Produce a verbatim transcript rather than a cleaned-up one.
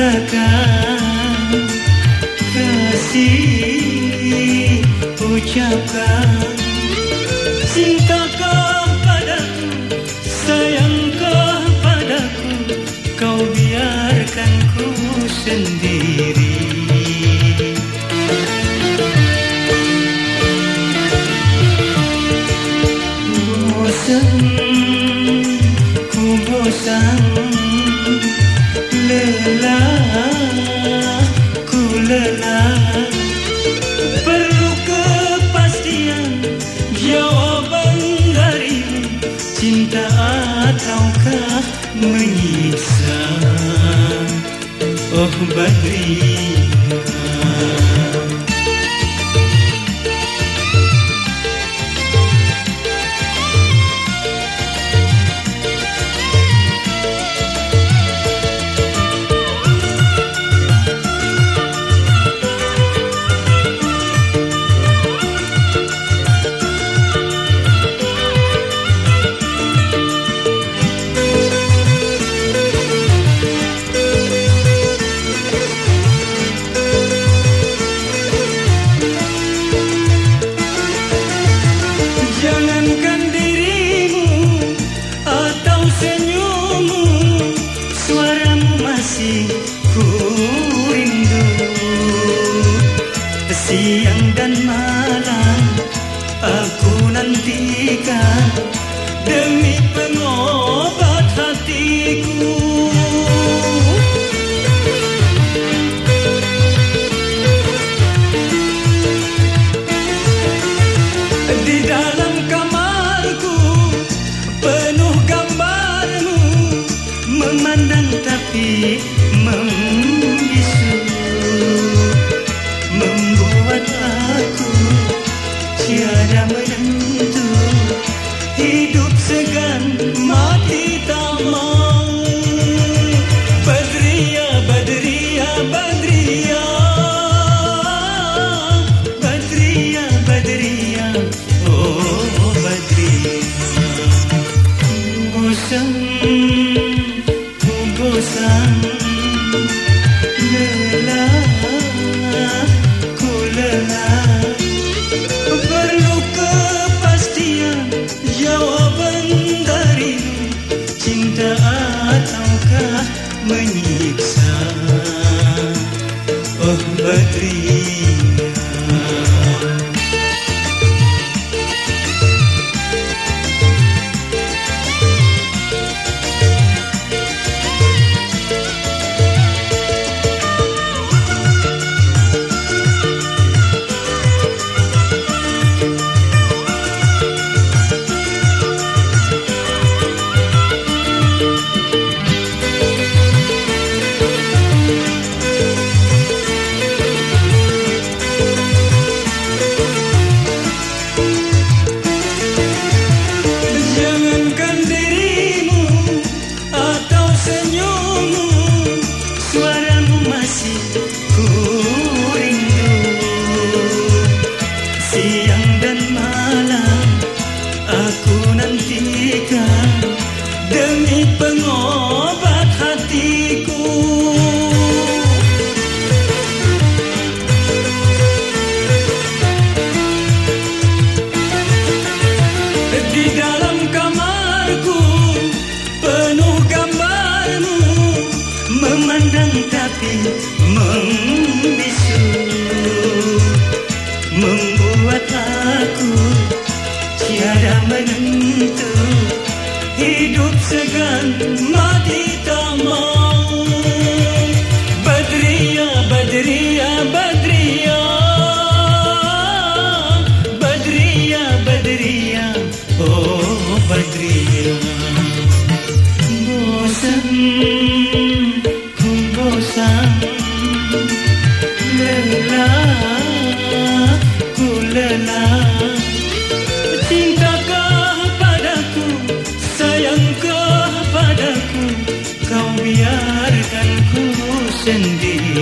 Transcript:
katakan, kasih ucapkan, cintakah padaku, sayangkah padaku, kau biarkan ku sendiri. Bosan, ku bosan, lelah, ku lelah, perlu kepastian, jawaban darimu, cinta ataukah menyiksa, oh Badriah. Jangankan dirimu atau senyummu, suaramu masih ku rindu. Siang dan malam aku nantikan demi pengobat hatiku. Di dalam kamarku penuh gambarmu, memandang tapi membisu, membuat aku tiada menentu, hidup segan mati tak mau. Badriah, Badriah, Badriah, Badriah, Badriah, oh Badriah. Bosan, ku bosan, lelah, ku lelah, perlu kepastian, jawaban darimu, cinta ataukah menyiksa, oh Badriah. Jangankan dirimu atau senyummu, suaramu masih ku rindu. Siang dan malam aku nantikan demi pengobat hatiku. Di dalam kamarku penuh gambarmu, memandang tapi membisu, membuat aku tiada menentu, hidup segan mati tak mau. Badriah, Badriah, Badriah, Badriah, Badriah, oh Badriah. Bosan, ku bosan, lelah, ku lelah, cintakah padaku, sayangkah padaku, kau biarkan ku sendiri.